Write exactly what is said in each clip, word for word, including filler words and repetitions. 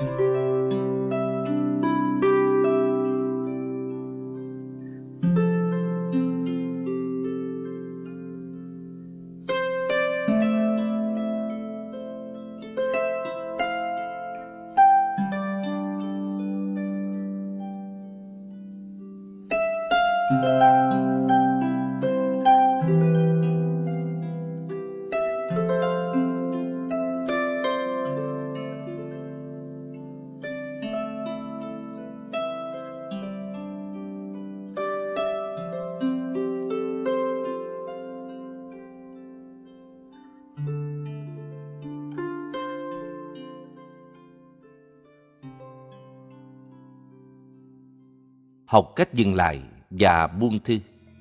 Học cách dừng lại và buông thư.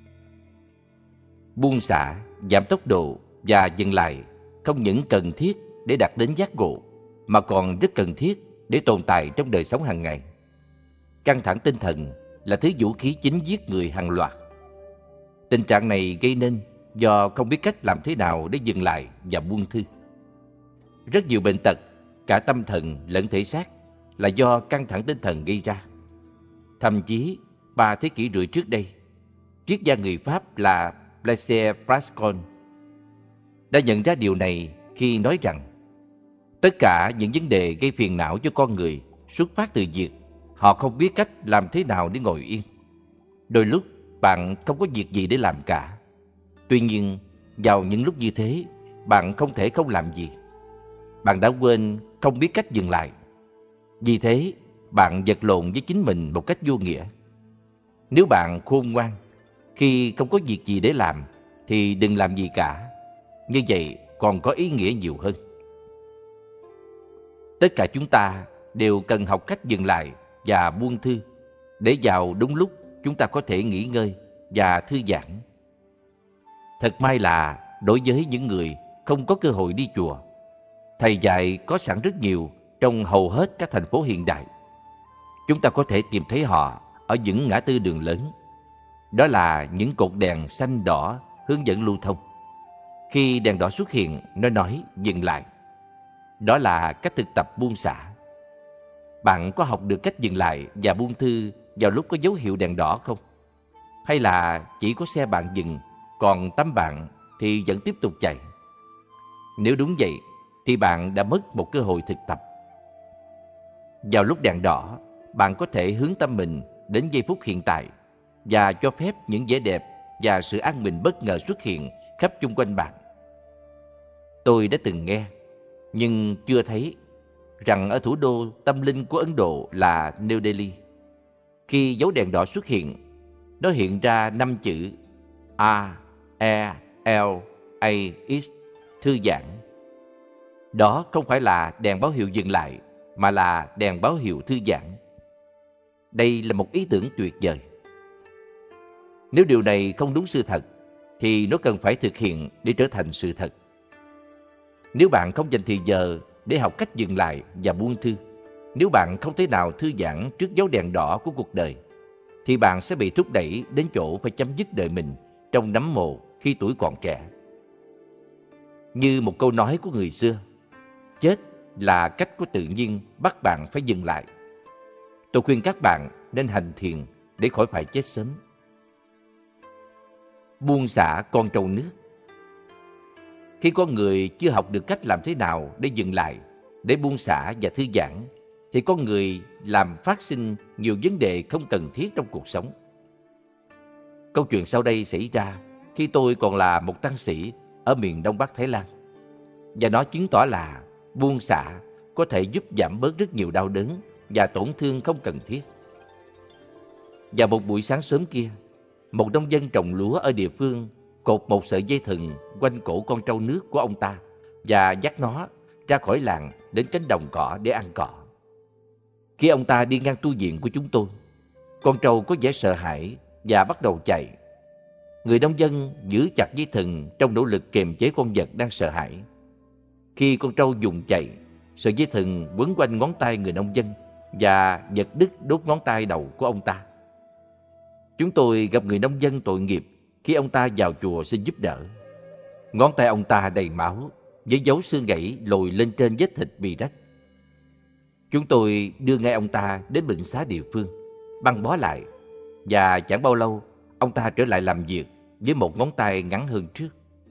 Buông xả, giảm tốc độ và dừng lại không những cần thiết để đạt đến giác ngộ, mà còn rất cần thiết để tồn tại trong đời sống hàng ngày. Căng thẳng tinh thần là thứ vũ khí chính giết người hàng loạt. Tình trạng này gây nên do không biết cách làm thế nào để dừng lại và buông thư. Rất nhiều bệnh tật, cả tâm thần lẫn thể xác, là do căng thẳng tinh thần gây ra. Thậm chí, ba thế kỷ rưỡi trước đây, triết gia người Pháp là Blaise Pascal đã nhận ra điều này khi nói rằng tất cả những vấn đề gây phiền não cho con người xuất phát từ việc họ không biết cách làm thế nào để ngồi yên. Đôi lúc bạn không có việc gì để làm cả. Tuy nhiên, vào những lúc như thế, bạn không thể không làm gì. Bạn đã quên không biết cách dừng lại. Vì thế, bạn vật lộn với chính mình một cách vô nghĩa. Nếu bạn khôn ngoan, khi không có việc gì để làm, thì đừng làm gì cả. Như vậy còn có ý nghĩa nhiều hơn. Tất cả chúng ta đều cần học cách dừng lại và buông thư, để vào đúng lúc chúng ta có thể nghỉ ngơi và thư giãn. Thật may là đối với những người không có cơ hội đi chùa, thầy dạy có sẵn rất nhiều trong hầu hết các thành phố hiện đại. Chúng ta có thể tìm thấy họ ở những ngã tư đường lớn. Đó là những cột đèn xanh đỏ hướng dẫn lưu thông. Khi đèn đỏ xuất hiện, nó nói dừng lại. Đó là cách thực tập buông xả. Bạn có học được cách dừng lại và buông thư vào lúc có dấu hiệu đèn đỏ không? Hay là chỉ có xe bạn dừng, còn tấm bạn thì vẫn tiếp tục chạy? Nếu đúng vậy, thì bạn đã mất một cơ hội thực tập. Vào lúc đèn đỏ, bạn có thể hướng tâm mình đến giây phút hiện tại và cho phép những vẻ đẹp và sự an bình bất ngờ xuất hiện khắp chung quanh bạn. Tôi đã từng nghe, nhưng chưa thấy, rằng ở thủ đô tâm linh của Ấn Độ là New Delhi, khi dấu đèn đỏ xuất hiện, nó hiện ra năm chữ A, E, L, A, X, thư giãn. Đó không phải là đèn báo hiệu dừng lại, mà là đèn báo hiệu thư giãn. Đây là một ý tưởng tuyệt vời. Nếu điều này không đúng sự thật, thì nó cần phải thực hiện để trở thành sự thật. Nếu bạn không dành thời giờ để học cách dừng lại và buông thư, nếu bạn không thể nào thư giãn trước dấu đèn đỏ của cuộc đời, thì bạn sẽ bị thúc đẩy đến chỗ phải chấm dứt đời mình trong nấm mồ khi tuổi còn trẻ. Như một câu nói của người xưa, chết là cách của tự nhiên bắt bạn phải dừng lại. Tôi khuyên các bạn nên hành thiền để khỏi phải chết sớm. Buông xả con trâu nước. Khi con người chưa học được cách làm thế nào để dừng lại, để buông xả và thư giãn, thì con người làm phát sinh nhiều vấn đề không cần thiết trong cuộc sống. Câu chuyện sau đây xảy ra khi tôi còn là một tăng sĩ ở miền Đông Bắc Thái Lan. Và nó chứng tỏ là buông xả có thể giúp giảm bớt rất nhiều đau đớn và tổn thương không cần thiết. Vào một buổi sáng sớm kia, một nông dân trồng lúa ở địa phương cột một sợi dây thừng quanh cổ con trâu nước của ông ta và dắt nó ra khỏi làng đến cánh đồng cỏ để ăn cỏ. Khi ông ta đi ngang tu viện của chúng tôi, con trâu có vẻ sợ hãi và bắt đầu chạy. Người nông dân giữ chặt dây thừng trong nỗ lực kiềm chế con vật đang sợ hãi. Khi con trâu dùng chạy, sợi dây thừng quấn quanh ngón tay người nông dân và giật đứt đốt ngón tay đầu của ông ta. Chúng tôi gặp người nông dân tội nghiệp khi ông ta vào chùa xin giúp đỡ. Ngón tay ông ta đầy máu, với dấu xương gãy lồi lên trên vết thịt bị rách. Chúng tôi đưa ngay ông ta đến bệnh xá địa phương, băng bó lại, và chẳng bao lâu ông ta trở lại làm việc với một ngón tay ngắn hơn trước.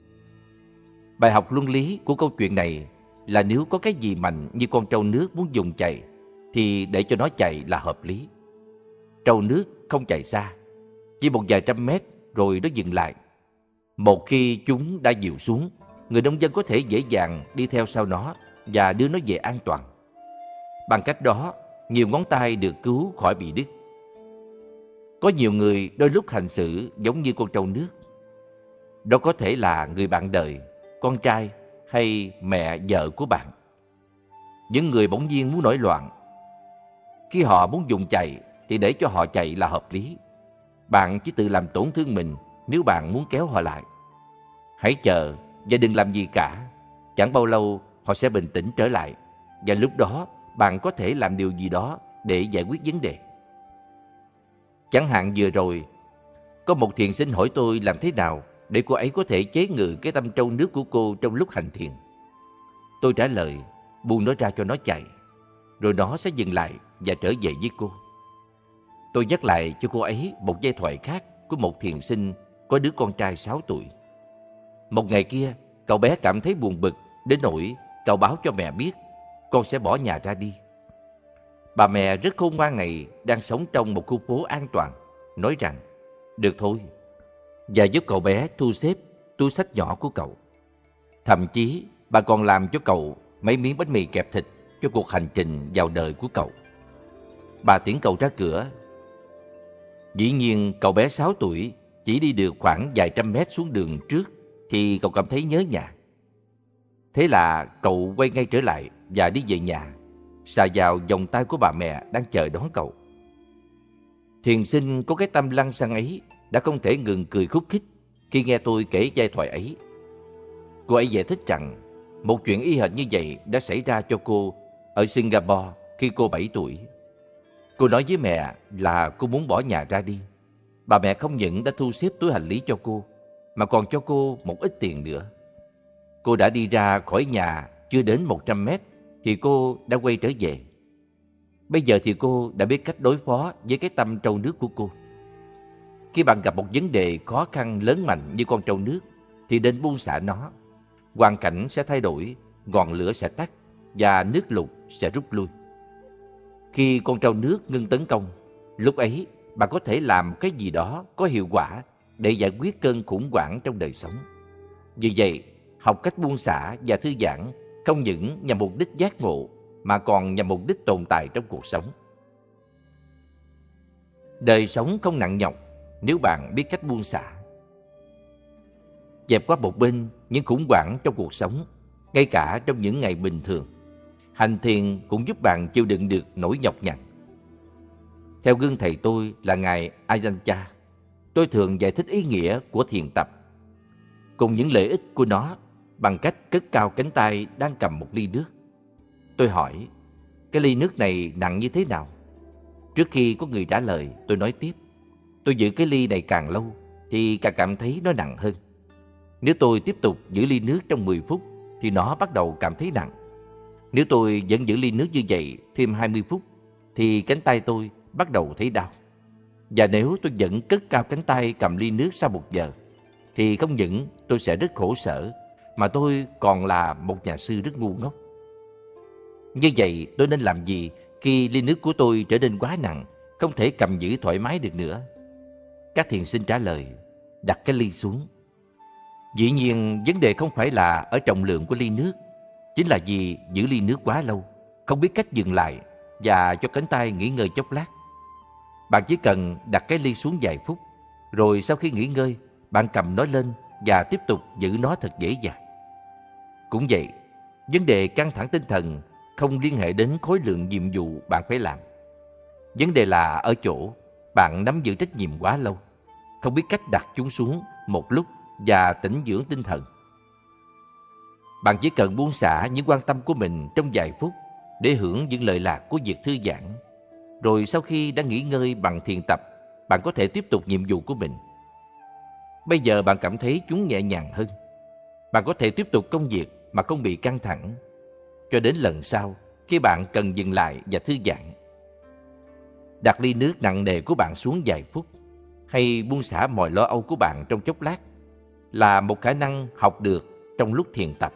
Bài học luân lý của câu chuyện này là nếu có cái gì mạnh như con trâu nước muốn dùng chạy, thì để cho nó chạy là hợp lý. Trâu nước không chạy xa, chỉ một vài trăm mét rồi nó dừng lại. Một khi chúng đã dịu xuống, người nông dân có thể dễ dàng đi theo sau nó và đưa nó về an toàn. Bằng cách đó, nhiều ngón tay được cứu khỏi bị đứt. Có nhiều người đôi lúc hành xử giống như con trâu nước. Đó có thể là người bạn đời, con trai hay mẹ vợ của bạn. Những người bỗng nhiên muốn nổi loạn. Khi họ muốn dùng chạy thì để cho họ chạy là hợp lý. Bạn chỉ tự làm tổn thương mình nếu bạn muốn kéo họ lại. Hãy chờ và đừng làm gì cả. Chẳng bao lâu họ sẽ bình tĩnh trở lại, và lúc đó bạn có thể làm điều gì đó để giải quyết vấn đề. Chẳng hạn vừa rồi, có một thiền sinh hỏi tôi làm thế nào để cô ấy có thể chế ngự cái tâm trâu nước của cô trong lúc hành thiền. Tôi trả lời, buông nó ra cho nó chạy, rồi nó sẽ dừng lại và trở về với cô. Tôi nhắc lại cho cô ấy một giai thoại khác của một thiền sinh có đứa con trai sáu tuổi. Một ngày kia, cậu bé cảm thấy buồn bực đến nỗi cậu báo cho mẹ biết con sẽ bỏ nhà ra đi. Bà mẹ rất khôn ngoan này đang sống trong một khu phố an toàn, nói rằng được thôi, và giúp cậu bé thu xếp túi xách nhỏ của cậu. Thậm chí bà còn làm cho cậu mấy miếng bánh mì kẹp thịt cho cuộc hành trình vào đời của cậu. Bà tiễn cậu ra cửa. Dĩ nhiên cậu bé sáu tuổi chỉ đi được khoảng vài trăm mét xuống đường trước thì cậu cảm thấy nhớ nhà. Thế là cậu quay ngay trở lại và đi về nhà, xà vào vòng tay của bà mẹ đang chờ đón cậu. Thiền sinh có cái tâm lăng xăng ấy đã không thể ngừng cười khúc khích khi nghe tôi kể giai thoại ấy. Cô ấy giải thích rằng một chuyện y hệt như vậy đã xảy ra cho cô ở Singapore khi cô bảy tuổi. Cô nói với mẹ là cô muốn bỏ nhà ra đi. Bà mẹ không những đã thu xếp túi hành lý cho cô, mà còn cho cô một ít tiền nữa. Cô đã đi ra khỏi nhà chưa đến một trăm mét thì cô đã quay trở về. Bây giờ thì cô đã biết cách đối phó với cái tâm trâu nước của cô. Khi bạn gặp một vấn đề khó khăn lớn mạnh như con trâu nước thì nên buông xả nó. Hoàn cảnh sẽ thay đổi, ngọn lửa sẽ tắt và nước lụt sẽ rút lui. Khi con trâu nước ngưng tấn công, lúc ấy bạn có thể làm cái gì đó có hiệu quả để giải quyết cơn khủng hoảng trong đời sống. Vì vậy, học cách buông xả và thư giãn không những nhằm mục đích giác ngộ mà còn nhằm mục đích tồn tại trong cuộc sống. Đời sống không nặng nhọc nếu bạn biết cách buông xả. Dẹp qua một bên những khủng hoảng trong cuộc sống, ngay cả trong những ngày bình thường. Hành thiền cũng giúp bạn chịu đựng được nỗi nhọc nhằn. Theo gương thầy tôi là Ngài Ajahn Chah, tôi thường giải thích ý nghĩa của thiền tập cùng những lợi ích của nó bằng cách cất cao cánh tay đang cầm một ly nước. Tôi hỏi, cái ly nước này nặng như thế nào? Trước khi có người trả lời, tôi nói tiếp, tôi giữ cái ly này càng lâu thì càng cảm thấy nó nặng hơn. Nếu tôi tiếp tục giữ ly nước trong mười phút thì nó bắt đầu cảm thấy nặng. Nếu tôi vẫn giữ ly nước như vậy thêm hai mươi phút thì cánh tay tôi bắt đầu thấy đau. Và nếu tôi vẫn cất cao cánh tay cầm ly nước sau một giờ thì không những tôi sẽ rất khổ sở mà tôi còn là một nhà sư rất ngu ngốc. Như vậy tôi nên làm gì khi ly nước của tôi trở nên quá nặng, không thể cầm giữ thoải mái được nữa? Các thiền sinh trả lời, đặt cái ly xuống. Dĩ nhiên vấn đề không phải là ở trọng lượng của ly nước, chính là vì giữ ly nước quá lâu, không biết cách dừng lại và cho cánh tay nghỉ ngơi chốc lát. Bạn chỉ cần đặt cái ly xuống vài phút, rồi sau khi nghỉ ngơi, bạn cầm nó lên và tiếp tục giữ nó thật dễ dàng. Cũng vậy, vấn đề căng thẳng tinh thần không liên hệ đến khối lượng nhiệm vụ bạn phải làm. Vấn đề là ở chỗ bạn nắm giữ trách nhiệm quá lâu, không biết cách đặt chúng xuống một lúc và tĩnh dưỡng tinh thần. Bạn chỉ cần buông xả những quan tâm của mình trong vài phút để hưởng những lợi lạc của việc thư giãn. Rồi sau khi đã nghỉ ngơi bằng thiền tập, bạn có thể tiếp tục nhiệm vụ của mình. Bây giờ bạn cảm thấy chúng nhẹ nhàng hơn. Bạn có thể tiếp tục công việc mà không bị căng thẳng. Cho đến lần sau, khi bạn cần dừng lại và thư giãn. Đặt ly nước nặng nề của bạn xuống vài phút, hay buông xả mọi lo âu của bạn trong chốc lát là một khả năng học được trong lúc thiền tập.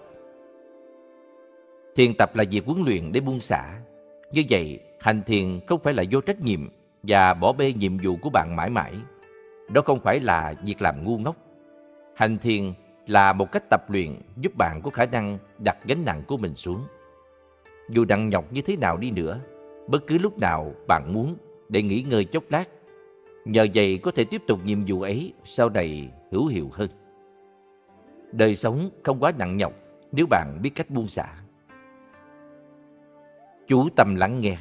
Thiền tập là việc huấn luyện để buông xả. Như vậy, hành thiền không phải là vô trách nhiệm và bỏ bê nhiệm vụ của bạn mãi mãi. Đó không phải là việc làm ngu ngốc. Hành thiền là một cách tập luyện giúp bạn có khả năng đặt gánh nặng của mình xuống. Dù nặng nhọc như thế nào đi nữa, bất cứ lúc nào bạn muốn để nghỉ ngơi chốc lát, nhờ vậy có thể tiếp tục nhiệm vụ ấy sau này hữu hiệu hơn. Đời sống không quá nặng nhọc nếu bạn biết cách buông xả. Chú tâm lắng nghe.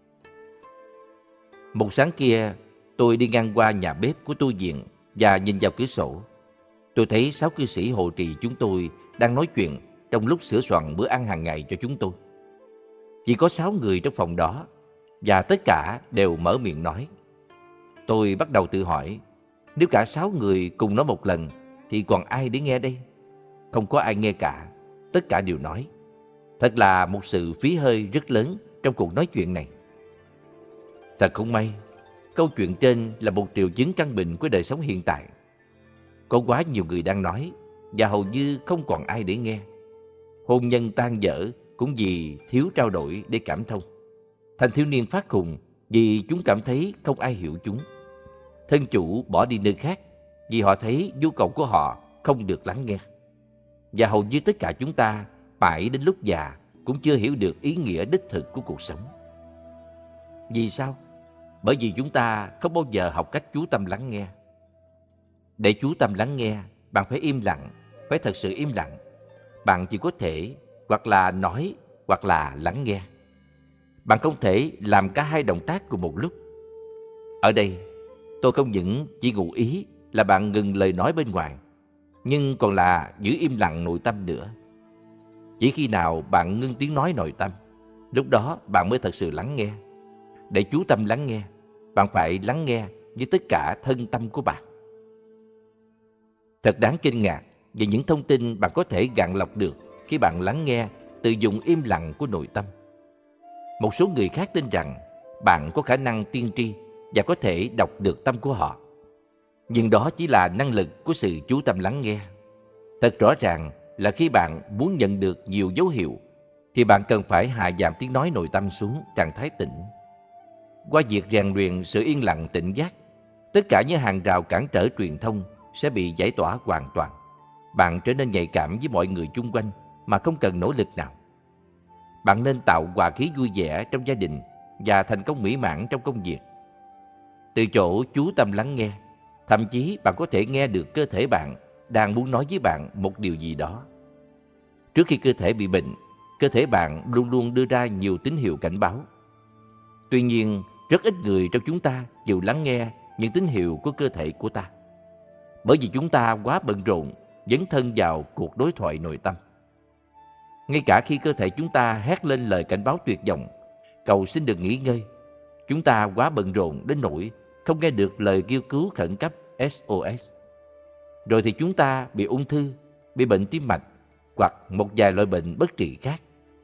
Một sáng kia, tôi đi ngang qua nhà bếp của tu viện và nhìn vào cửa sổ. Tôi thấy sáu cư sĩ hộ trì chúng tôi đang nói chuyện trong lúc sửa soạn bữa ăn hàng ngày cho chúng tôi. Chỉ có sáu người trong phòng đó, và tất cả đều mở miệng nói. Tôi bắt đầu tự hỏi, nếu cả sáu người cùng nói một lần, thì còn ai để nghe đây? Không có ai nghe cả, tất cả đều nói. Thật là một sự phí hơi rất lớn trong cuộc nói chuyện này. Thật không may, câu chuyện trên là một triệu chứng căn bệnh của đời sống hiện tại. Có quá nhiều người đang nói, và hầu như không còn ai để nghe. Hôn nhân tan vỡ cũng vì thiếu trao đổi để cảm thông. Thanh thiếu niên phát khùng vì chúng cảm thấy không ai hiểu chúng. Thân chủ bỏ đi nơi khác vì họ thấy nhu cầu của họ không được lắng nghe. Và hầu như tất cả chúng ta mãi đến lúc già cũng chưa hiểu được ý nghĩa đích thực của cuộc sống. Vì sao? Bởi vì chúng ta không bao giờ học cách chú tâm lắng nghe. Để chú tâm lắng nghe, bạn phải im lặng, phải thật sự im lặng. Bạn chỉ có thể hoặc là nói hoặc là lắng nghe. Bạn không thể làm cả hai động tác cùng một lúc. Ở đây, tôi không những chỉ ngụ ý là bạn ngừng lời nói bên ngoài, nhưng còn là giữ im lặng nội tâm nữa. Chỉ khi nào bạn ngưng tiếng nói nội tâm, lúc đó bạn mới thật sự lắng nghe. Để chú tâm lắng nghe, bạn phải lắng nghe với tất cả thân tâm của bạn. Thật đáng kinh ngạc về những thông tin bạn có thể gạn lọc được khi bạn lắng nghe từ dùng im lặng của nội tâm. Một số người khác tin rằng bạn có khả năng tiên tri và có thể đọc được tâm của họ. Nhưng đó chỉ là năng lực của sự chú tâm lắng nghe. Thật rõ ràng là khi bạn muốn nhận được nhiều dấu hiệu, thì bạn cần phải hạ giảm tiếng nói nội tâm xuống trạng thái tĩnh. Qua việc rèn luyện sự yên lặng tỉnh giác, tất cả những hàng rào cản trở truyền thông sẽ bị giải tỏa hoàn toàn. Bạn trở nên nhạy cảm với mọi người chung quanh mà không cần nỗ lực nào. Bạn nên tạo hòa khí vui vẻ trong gia đình và thành công mỹ mãn trong công việc. Từ chỗ chú tâm lắng nghe, thậm chí bạn có thể nghe được cơ thể bạn đang muốn nói với bạn một điều gì đó. Trước khi cơ thể bị bệnh, cơ thể bạn luôn luôn đưa ra nhiều tín hiệu cảnh báo. Tuy nhiên, rất ít người trong chúng ta chịu lắng nghe những tín hiệu của cơ thể của ta. Bởi vì chúng ta quá bận rộn dấn thân vào cuộc đối thoại nội tâm. Ngay cả khi cơ thể chúng ta hét lên lời cảnh báo tuyệt vọng, cầu xin được nghỉ ngơi, chúng ta quá bận rộn đến nỗi không nghe được lời kêu cứu khẩn cấp ét o ét. Rồi thì chúng ta bị ung thư, bị bệnh tim mạch hoặc một vài loại bệnh bất trị khác.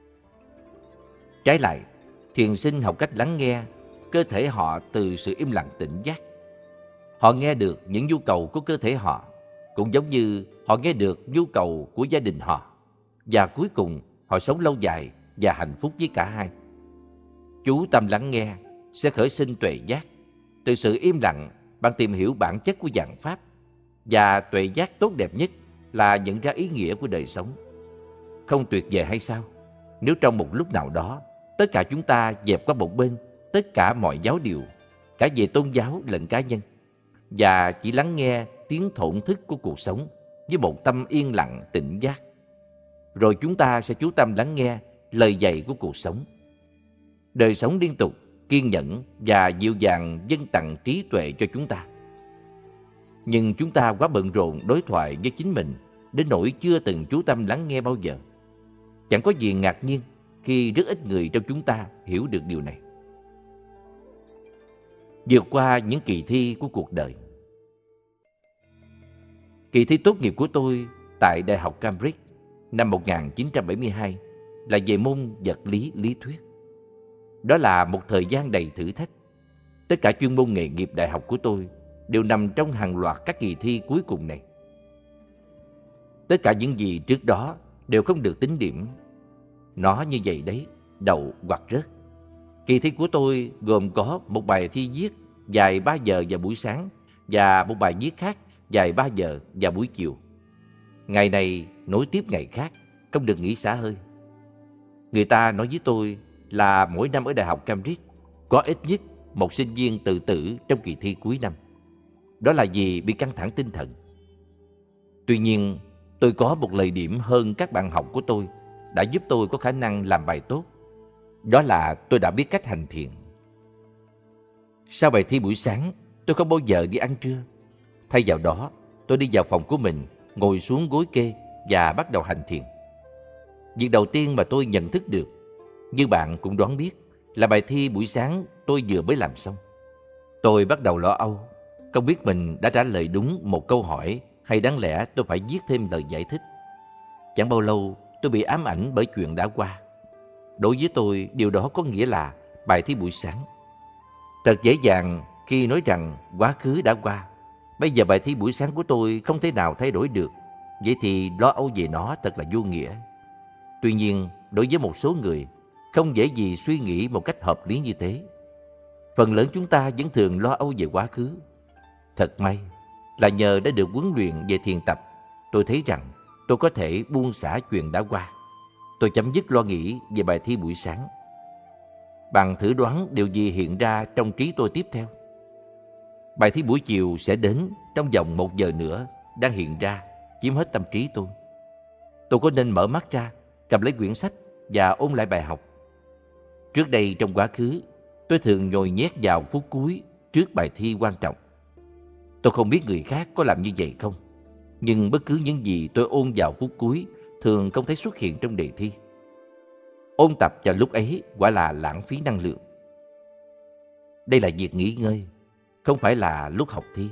Trái lại, thiền sinh học cách lắng nghe cơ thể họ từ sự im lặng tỉnh giác. Họ nghe được những nhu cầu của cơ thể họ, cũng giống như họ nghe được nhu cầu của gia đình họ. Và cuối cùng, họ sống lâu dài và hạnh phúc với cả hai. Chú tâm lắng nghe sẽ khởi sinh tuệ giác. Từ sự im lặng, bạn tìm hiểu bản chất của vạn pháp. Và tuệ giác tốt đẹp nhất là nhận ra ý nghĩa của đời sống. Không tuyệt vời hay sao? Nếu trong một lúc nào đó, tất cả chúng ta dẹp qua một bên tất cả mọi giáo điều, cả về tôn giáo lẫn cá nhân, và chỉ lắng nghe tiếng thổn thức của cuộc sống với một tâm yên lặng tỉnh giác. Rồi chúng ta sẽ chú tâm lắng nghe lời dạy của cuộc sống. Đời sống liên tục, kiên nhẫn và dịu dàng dâng tặng trí tuệ cho chúng ta. Nhưng chúng ta quá bận rộn đối thoại với chính mình đến nỗi chưa từng chú tâm lắng nghe bao giờ. Chẳng có gì ngạc nhiên khi rất ít người trong chúng ta hiểu được điều này. Vượt qua những kỳ thi của cuộc đời. Kỳ thi tốt nghiệp của tôi tại Đại học Cambridge năm một nghìn chín trăm bảy mươi hai là về môn vật lý lý thuyết. Đó là một thời gian đầy thử thách. Tất cả chuyên môn nghề nghiệp đại học của tôi đều nằm trong hàng loạt các kỳ thi cuối cùng này. Tất cả những gì trước đó đều không được tính điểm. Nó như vậy đấy, đậu hoặc rớt. Kỳ thi của tôi gồm có một bài thi viết dài ba giờ vào buổi sáng và một bài viết khác dài ba giờ vào buổi chiều. Ngày này nối tiếp ngày khác, không được nghỉ xả hơi. Người ta nói với tôi là mỗi năm ở Đại học Cambridge có ít nhất một sinh viên tự tử trong kỳ thi cuối năm. Đó là vì bị căng thẳng tinh thần. Tuy nhiên, tôi có một lợi điểm hơn các bạn học của tôi đã giúp tôi có khả năng làm bài tốt. Đó là tôi đã biết cách hành thiền. Sau bài thi buổi sáng, tôi không bao giờ đi ăn trưa. Thay vào đó, tôi đi vào phòng của mình, ngồi xuống gối kê và bắt đầu hành thiền. Việc đầu tiên mà tôi nhận thức được, như bạn cũng đoán biết, là bài thi buổi sáng tôi vừa mới làm xong. Tôi bắt đầu lo âu, không biết mình đã trả lời đúng một câu hỏi hay đáng lẽ tôi phải viết thêm lời giải thích. Chẳng bao lâu, tôi bị ám ảnh bởi chuyện đã qua. Đối với tôi, điều đó có nghĩa là bài thi buổi sáng. Thật dễ dàng khi nói rằng quá khứ đã qua. Bây giờ bài thi buổi sáng của tôi không thể nào thay đổi được. Vậy thì lo âu về nó thật là vô nghĩa. Tuy nhiên, đối với một số người, không dễ gì suy nghĩ một cách hợp lý như thế. Phần lớn chúng ta vẫn thường lo âu về quá khứ. Thật may là nhờ đã được huấn luyện về thiền tập, tôi thấy rằng tôi có thể buông xả chuyện đã qua. Tôi chấm dứt lo nghĩ về bài thi buổi sáng. Bạn thử đoán điều gì hiện ra trong trí tôi tiếp theo? Bài thi buổi chiều sẽ đến trong vòng một giờ nữa, đang hiện ra, chiếm hết tâm trí tôi. Tôi có nên mở mắt ra, cầm lấy quyển sách và ôn lại bài học? Trước đây trong quá khứ, tôi thường nhồi nhét vào phút cuối trước bài thi quan trọng. Tôi không biết người khác có làm như vậy không, nhưng bất cứ những gì tôi ôn vào phút cuối thường không thấy xuất hiện trong đề thi. Ôn tập vào lúc ấy quả là lãng phí năng lượng. Đây là việc nghỉ ngơi, không phải là lúc học thi.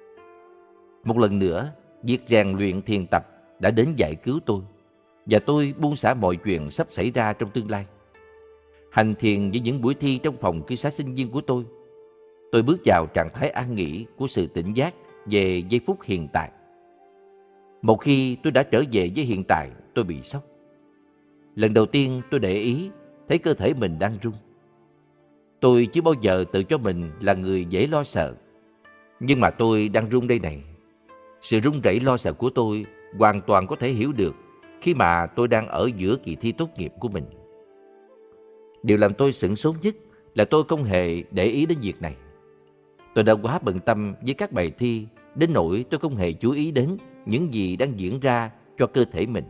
Một lần nữa, việc rèn luyện thiền tập đã đến giải cứu tôi, và tôi buông xả mọi chuyện sắp xảy ra trong tương lai. Hành thiền với những buổi thi trong phòng cư xá sinh viên của tôi, tôi bước vào trạng thái an nghỉ của sự tỉnh giác về giây phút hiện tại. Một khi tôi đã trở về với hiện tại, tôi bị sốc. Lần đầu tiên tôi để ý thấy cơ thể mình đang run. Tôi chưa bao giờ tự cho mình là người dễ lo sợ. Nhưng mà tôi đang run đây này. Sự run rẩy lo sợ của tôi hoàn toàn có thể hiểu được khi mà tôi đang ở giữa kỳ thi tốt nghiệp của mình. Điều làm tôi sửng sốt nhất là tôi không hề để ý đến việc này. Tôi đã quá bận tâm với các bài thi đến nỗi tôi không hề chú ý đến những gì đang diễn ra cho cơ thể mình.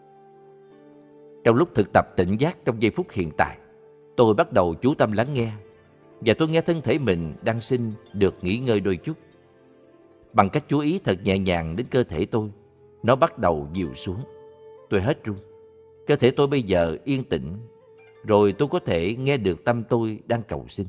Trong lúc thực tập tỉnh giác trong giây phút hiện tại, tôi bắt đầu chú tâm lắng nghe, và tôi nghe thân thể mình đang xin được nghỉ ngơi đôi chút. Bằng cách chú ý thật nhẹ nhàng đến cơ thể tôi, nó bắt đầu dịu xuống. Tôi hết run. Cơ thể tôi bây giờ yên tĩnh, rồi tôi có thể nghe được tâm tôi đang cầu xin.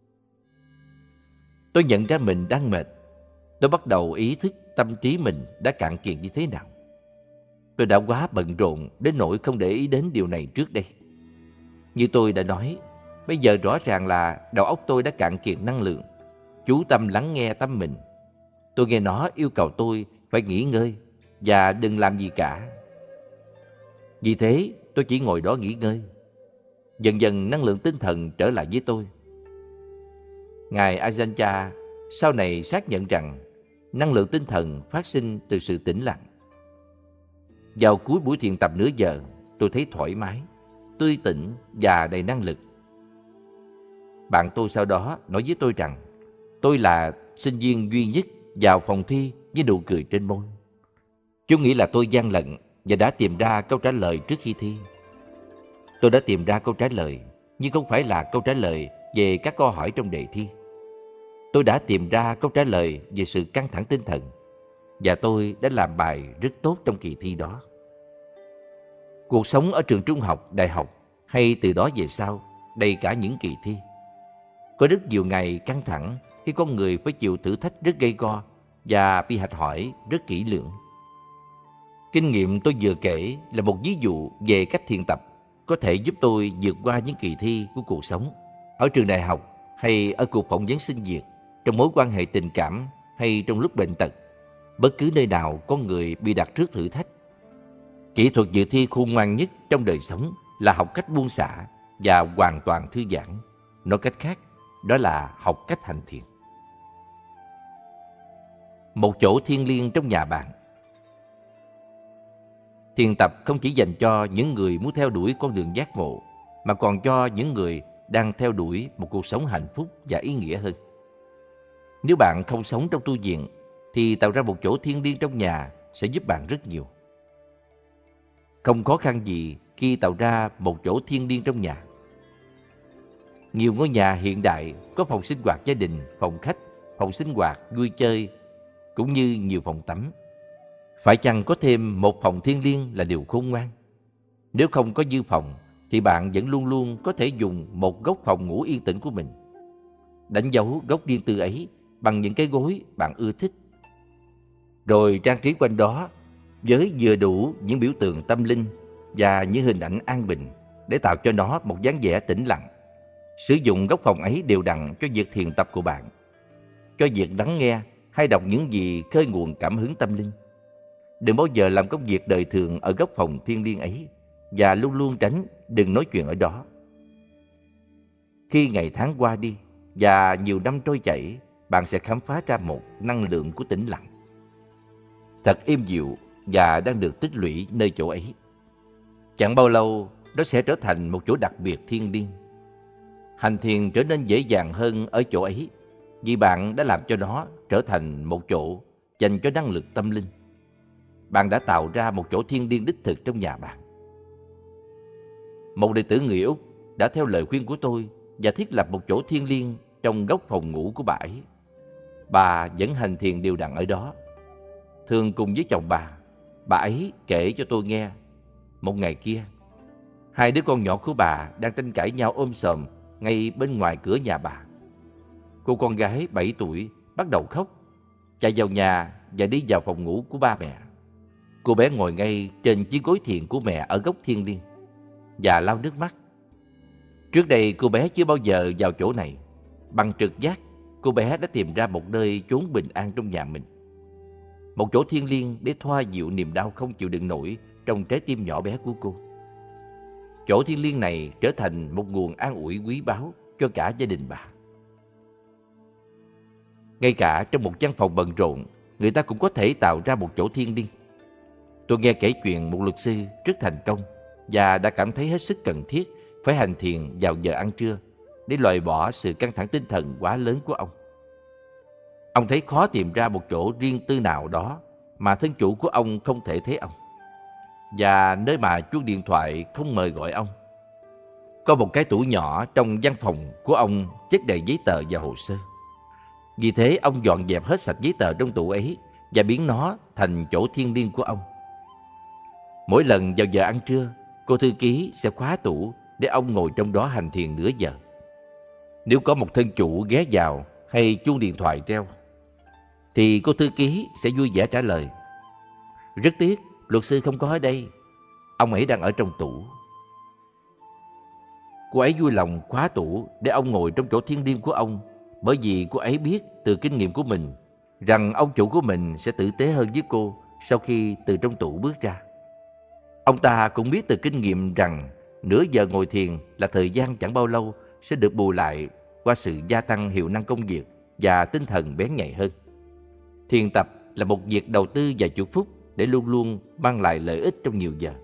Tôi nhận ra mình đang mệt. Tôi bắt đầu ý thức tâm trí mình đã cạn kiệt như thế nào. Tôi đã quá bận rộn đến nỗi không để ý đến điều này trước đây. Như tôi đã nói, bây giờ rõ ràng là đầu óc tôi đã cạn kiệt năng lượng. Chú tâm lắng nghe tâm mình. Tôi nghe nó yêu cầu tôi phải nghỉ ngơi và đừng làm gì cả. Vì thế, tôi chỉ ngồi đó nghỉ ngơi. Dần dần năng lượng tinh thần trở lại với tôi. Ngài Ajahn Chah sau này xác nhận rằng năng lượng tinh thần phát sinh từ sự tĩnh lặng. Vào cuối buổi thiền tập nửa giờ, tôi thấy thoải mái, tươi tỉnh và đầy năng lực. Bạn tôi sau đó nói với tôi rằng tôi là sinh viên duy nhất vào phòng thi với nụ cười trên môi. Chúng nghĩ là tôi gian lận và đã tìm ra câu trả lời trước khi thi. Tôi đã tìm ra câu trả lời, nhưng không phải là câu trả lời về các câu hỏi trong đề thi. Tôi đã tìm ra câu trả lời về sự căng thẳng tinh thần, và tôi đã làm bài rất tốt trong kỳ thi đó. Cuộc sống ở trường trung học, đại học hay từ đó về sau, đầy cả những kỳ thi. Có rất nhiều ngày căng thẳng khi con người phải chịu thử thách rất gay go và bị hạch hỏi rất kỹ lưỡng. Kinh nghiệm tôi vừa kể là một ví dụ về cách thiền tập có thể giúp tôi vượt qua những kỳ thi của cuộc sống Ở trường đại học hay ở cuộc phỏng vấn xin việc, trong mối quan hệ tình cảm hay trong lúc bệnh tật, bất cứ nơi nào có người bị đặt trước thử thách. Kỹ thuật dự thi khôn ngoan nhất trong đời sống là học cách buông xả và hoàn toàn thư giãn. Nói cách khác, đó là học cách hành thiền. Một chỗ thiêng liêng trong nhà bạn. Thiền tập không chỉ dành cho những người muốn theo đuổi con đường giác ngộ, mà còn cho những người đang theo đuổi một cuộc sống hạnh phúc và ý nghĩa hơn. Nếu bạn không sống trong tu viện, thì tạo ra một chỗ thiêng liêng trong nhà sẽ giúp bạn rất nhiều. Không khó khăn gì khi tạo ra một chỗ thiêng liêng trong nhà. Nhiều ngôi nhà hiện đại có phòng sinh hoạt gia đình, phòng khách, phòng sinh hoạt, vui chơi, cũng như nhiều phòng tắm. Phải chăng có thêm một phòng thiêng liêng là điều khôn ngoan? Nếu không có dư phòng, thì bạn vẫn luôn luôn có thể dùng một góc phòng ngủ yên tĩnh của mình. Đánh dấu góc riêng tư ấy bằng những cái gối bạn ưa thích. Rồi trang trí quanh đó với vừa đủ những biểu tượng tâm linh và những hình ảnh an bình để tạo cho nó một dáng vẻ tĩnh lặng. Sử dụng góc phòng ấy đều đặn cho việc thiền tập của bạn, cho việc lắng nghe hay đọc những gì khơi nguồn cảm hứng tâm linh. Đừng bao giờ làm công việc đời thường ở góc phòng thiêng liêng ấy, và luôn luôn tránh đừng nói chuyện ở đó. Khi ngày tháng qua đi và nhiều năm trôi chảy, bạn sẽ khám phá ra một năng lượng của tĩnh lặng thật êm dịu và đang được tích lũy nơi chỗ ấy. Chẳng bao lâu, nó sẽ trở thành một chỗ đặc biệt thiêng liêng. Hành thiền trở nên dễ dàng hơn ở chỗ ấy, vì bạn đã làm cho nó trở thành một chỗ dành cho năng lực tâm linh. Bạn đã tạo ra một chỗ thiêng liêng đích thực trong nhà bạn. Một đệ tử người Úc đã theo lời khuyên của tôi và thiết lập một chỗ thiêng liêng trong góc phòng ngủ của bà ấy. Bà vẫn hành thiền đều đặn ở đó. Thường cùng với chồng bà, bà ấy kể cho tôi nghe, một ngày kia, hai đứa con nhỏ của bà đang tranh cãi nhau ôm sòm ngay bên ngoài cửa nhà bà. Cô con gái bảy tuổi bắt đầu khóc, chạy vào nhà và đi vào phòng ngủ của ba mẹ. Cô bé ngồi ngay trên chiếc gối thiền của mẹ ở góc thiêng liêng và lau nước mắt. Trước đây cô bé chưa bao giờ vào chỗ này. Bằng trực giác, cô bé đã tìm ra một nơi chốn bình an trong nhà mình. Một chỗ thiêng liêng để thoa dịu niềm đau không chịu đựng nổi trong trái tim nhỏ bé của cô. Chỗ thiêng liêng này trở thành một nguồn an ủi quý báu cho cả gia đình bà. Ngay cả trong một văn phòng bận rộn, người ta cũng có thể tạo ra một chỗ thiêng liêng. Tôi nghe kể chuyện một luật sư rất thành công và đã cảm thấy hết sức cần thiết phải hành thiền vào giờ ăn trưa để loại bỏ sự căng thẳng tinh thần quá lớn của ông. Ông thấy khó tìm ra một chỗ riêng tư nào đó mà thân chủ của ông không thể thấy ông, và nơi mà chuông điện thoại không mời gọi ông. Có một cái tủ nhỏ trong văn phòng của ông chất đầy giấy tờ và hồ sơ. Vì thế ông dọn dẹp hết sạch giấy tờ trong tủ ấy và biến nó thành chỗ thiêng liêng của ông. Mỗi lần vào giờ ăn trưa, cô thư ký sẽ khóa tủ để ông ngồi trong đó hành thiền nửa giờ. Nếu có một thân chủ ghé vào hay chuông điện thoại reo, thì cô thư ký sẽ vui vẻ trả lời: "Rất tiếc, luật sư không có ở đây. Ông ấy đang ở trong tủ." Cô ấy vui lòng khóa tủ để ông ngồi trong chỗ thiêng liêng của ông, bởi vì cô ấy biết từ kinh nghiệm của mình rằng ông chủ của mình sẽ tử tế hơn với cô sau khi từ trong tủ bước ra. Ông ta cũng biết từ kinh nghiệm rằng nửa giờ ngồi thiền là thời gian chẳng bao lâu sẽ được bù lại qua sự gia tăng hiệu năng công việc và tinh thần bén nhạy hơn. Thiền tập là một việc đầu tư và chúc phúc để luôn luôn mang lại lợi ích trong nhiều giờ.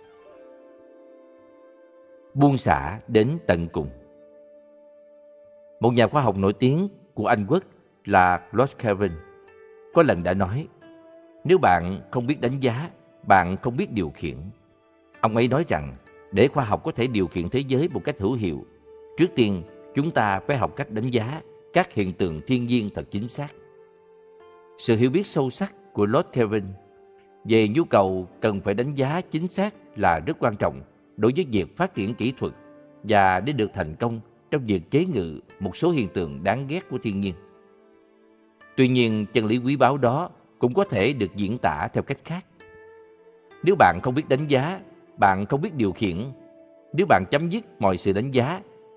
Buông xả đến tận cùng. Một nhà khoa học nổi tiếng của Anh Quốc là Lord Kelvin có lần đã nói: nếu bạn không biết đánh giá, bạn không biết điều khiển. Ông ấy nói rằng để khoa học có thể điều khiển thế giới một cách hữu hiệu, trước tiên chúng ta phải học cách đánh giá các hiện tượng thiên nhiên thật chính xác. Sự hiểu biết sâu sắc của Lord Kelvin về nhu cầu cần phải đánh giá chính xác là rất quan trọng đối với việc phát triển kỹ thuật và để được thành công trong việc chế ngự một số hiện tượng đáng ghét của thiên nhiên. Tuy nhiên, chân lý quý báu đó cũng có thể được diễn tả theo cách khác. Nếu bạn không biết đánh giá, bạn không biết điều khiển. Nếu bạn chấm dứt mọi sự đánh giá,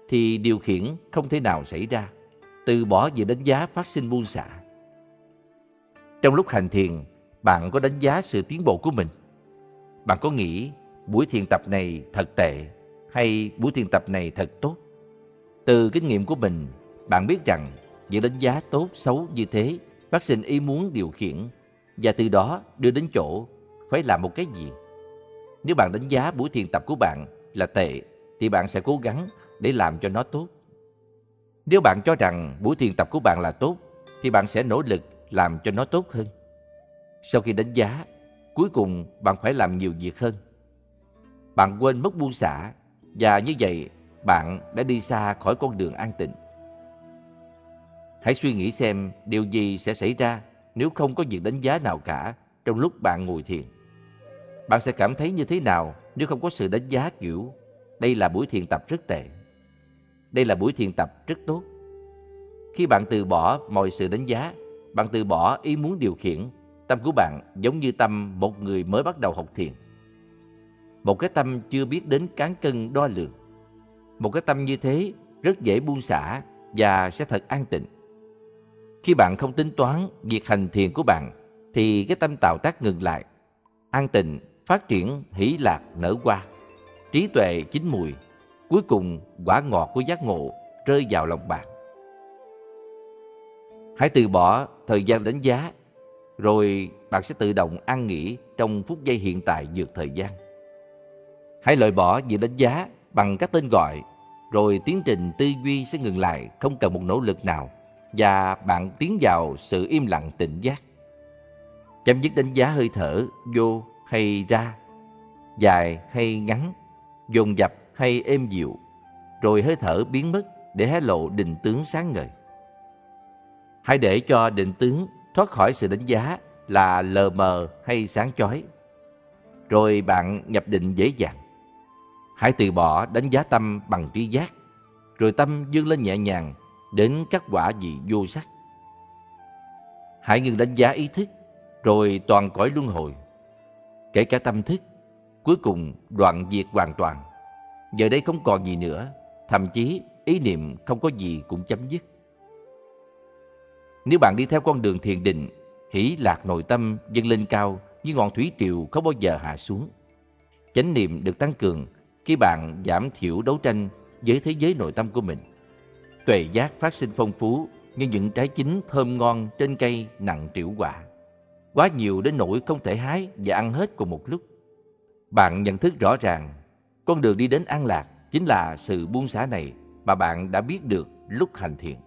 thì điều khiển không thể nào xảy ra. Từ bỏ việc đánh giá phát sinh buông xả. Trong lúc hành thiền, bạn có đánh giá sự tiến bộ của mình? Bạn có nghĩ buổi thiền tập này thật tệ hay buổi thiền tập này thật tốt? Từ kinh nghiệm của mình, bạn biết rằng việc đánh giá tốt xấu như thế phát sinh ý muốn điều khiển và từ đó đưa đến chỗ phải làm một cái gì. Nếu bạn đánh giá buổi thiền tập của bạn là tệ thì bạn sẽ cố gắng để làm cho nó tốt. Nếu bạn cho rằng buổi thiền tập của bạn là tốt thì bạn sẽ nỗ lực làm cho nó tốt hơn. Sau khi đánh giá, cuối cùng bạn phải làm nhiều việc hơn. Bạn quên mất buông xả và như vậy bạn đã đi xa khỏi con đường an tịnh. Hãy suy nghĩ xem điều gì sẽ xảy ra nếu không có việc đánh giá nào cả trong lúc bạn ngồi thiền. Bạn sẽ cảm thấy như thế nào nếu không có sự đánh giá kiểu đây là buổi thiền tập rất tệ, đây là buổi thiền tập rất tốt? Khi bạn từ bỏ mọi sự đánh giá, bạn từ bỏ ý muốn điều khiển, tâm của bạn giống như tâm một người mới bắt đầu học thiền. Một cái tâm chưa biết đến cán cân đo lường. Một cái tâm như thế rất dễ buông xả và sẽ thật an tịnh. Khi bạn không tính toán việc hành thiền của bạn thì cái tâm tạo tác ngừng lại. An tịnh, phát triển, hỷ lạc nở hoa. Trí tuệ chín mùi. Cuối cùng quả ngọt của giác ngộ rơi vào lòng bạn. Hãy từ bỏ thời gian đánh giá, rồi bạn sẽ tự động an nghỉ trong phút giây hiện tại vượt thời gian. Hãy loại bỏ việc đánh giá bằng các tên gọi, rồi tiến trình tư duy sẽ ngừng lại không cần một nỗ lực nào và bạn tiến vào sự im lặng tỉnh giác. Chấm dứt đánh giá hơi thở vô hay ra, dài hay ngắn, dồn dập hay êm dịu, rồi hơi thở biến mất để hé lộ định tướng sáng ngời. Hãy để cho định tướng thoát khỏi sự đánh giá là lờ mờ hay sáng chói, rồi bạn nhập định dễ dàng. Hãy từ bỏ đánh giá tâm bằng tri giác, rồi tâm vươn lên nhẹ nhàng đến các quả vị vô sắc. Hãy ngừng đánh giá ý thức, rồi toàn cõi luân hồi, kể cả tâm thức, cuối cùng đoạn diệt hoàn toàn. Giờ đây không còn gì nữa, thậm chí ý niệm không có gì cũng chấm dứt. Nếu bạn đi theo con đường thiền định, hỷ lạc nội tâm dâng lên cao như ngọn thủy triều không bao giờ hạ xuống. Chánh niệm được tăng cường khi bạn giảm thiểu đấu tranh với thế giới nội tâm của mình. Tuệ giác phát sinh phong phú như những trái chín thơm ngon trên cây nặng trĩu quả, quá nhiều đến nỗi không thể hái và ăn hết cùng một lúc. Bạn nhận thức rõ ràng, con đường đi đến an lạc chính là sự buông xả này mà bạn đã biết được lúc hành thiền.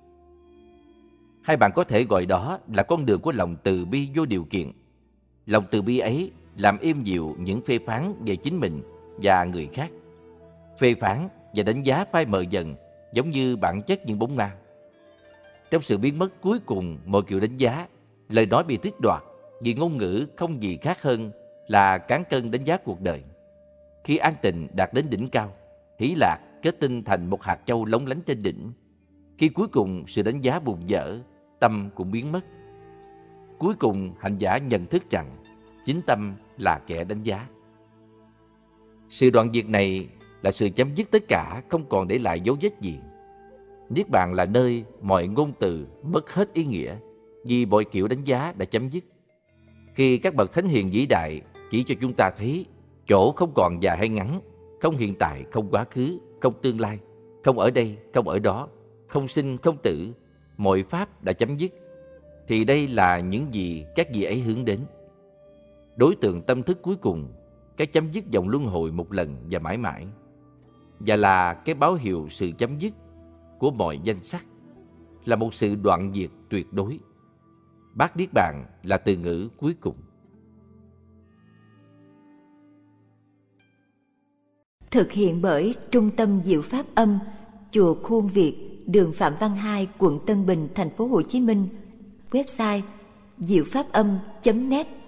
Hay bạn có thể gọi đó là con đường của lòng từ bi vô điều kiện. Lòng từ bi ấy làm êm dịu những phê phán về chính mình và người khác. Phê phán và đánh giá phai mờ dần, giống như bản chất những bóng ma. Trong sự biến mất cuối cùng mọi kiểu đánh giá, lời nói bị tước đoạt vì ngôn ngữ không gì khác hơn là cán cân đánh giá cuộc đời. Khi an tịnh đạt đến đỉnh cao, hỷ lạc kết tinh thành một hạt châu lóng lánh trên đỉnh. Khi cuối cùng sự đánh giá bùng dở, tâm cũng biến mất. Cuối cùng hành giả nhận thức rằng chính tâm là kẻ đánh giá. Sự đoạn diệt này là sự chấm dứt tất cả, không còn để lại dấu vết gì. Niết bàn là nơi mọi ngôn từ mất hết ý nghĩa vì mọi kiểu đánh giá đã chấm dứt. Khi các bậc thánh hiền vĩ đại chỉ cho chúng ta thấy chỗ không còn dài hay ngắn, không hiện tại, không quá khứ, không tương lai, không ở đây, không ở đó, không sinh, không tử, mọi pháp đã chấm dứt, thì đây là những gì các vị ấy hướng đến. Đối tượng tâm thức cuối cùng, cái chấm dứt dòng luân hồi một lần và mãi mãi, và là cái báo hiệu sự chấm dứt của mọi danh sắc, là một sự đoạn diệt tuyệt đối. Bát Niết Bàn là từ ngữ cuối cùng. Thực hiện bởi Trung tâm Diệu Pháp Âm, Chùa Khuôn Việt, đường Phạm Văn Hai, quận Tân Bình, thành phố Hồ Chí Minh. Website diệu pháp âm chấm net.